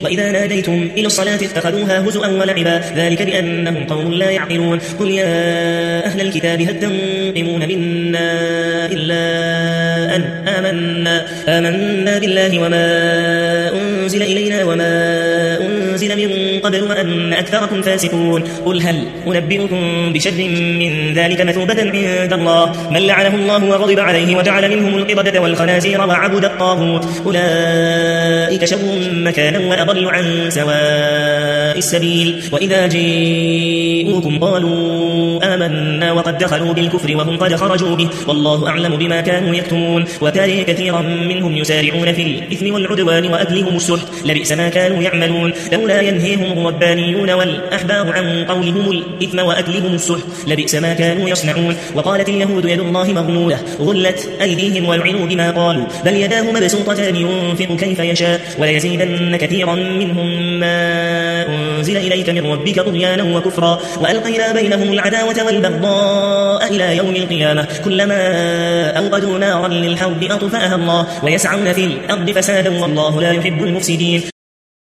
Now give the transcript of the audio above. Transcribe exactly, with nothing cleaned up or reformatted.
وإذا ناديتم إلى الصلاة اتخذوها هزؤا ولعبا ذلك بأنهم قوم لا يعقلون قل يا أهل الكتاب هل تنقمون منا إلا أن آمنا, آمنا بالله وما أنزل إلينا وما أنزل من قبل وأن أكثركم فاسقون قل هل أنبئكم بشر من ذلك مثوبة عند الله من لعنه الله وغضب عليه وجعل منهم القردة والخنازير وعبد الطاغوت أولئك شر مكانا وأضل عن سواء السبيل وإذا جاءوكم قالوا آمنا وقد دخلوا بالكفر وهم قد خرجوا به والله أعلم بما كانوا يكتمون وترى كثيرا منهم يسارعون في الإثم والعدوان وأكلهم السحت لبئس ما كانوا يعملون لولا ينهيهم الربانيون والأحبار عن قولهم الإثم وأكلهم السحت لبئس ما كانوا يصنعون وقالت اليهود يد الله مغلولة غلت أيديهم ولعنوا بما قالوا بل يداه مبسوطتان ينفق كيف يشاء وليزيدن كثيرا منهم ما أنزل إليك من ربك طغيانا وكفرا وألقينا بينهم العداوة والبغضاء إلى يوم القيامة كلما أوقدوا نارا للحرب أطفأها الله ويسعون في الأرض فسادا والله لا يحب المفسدين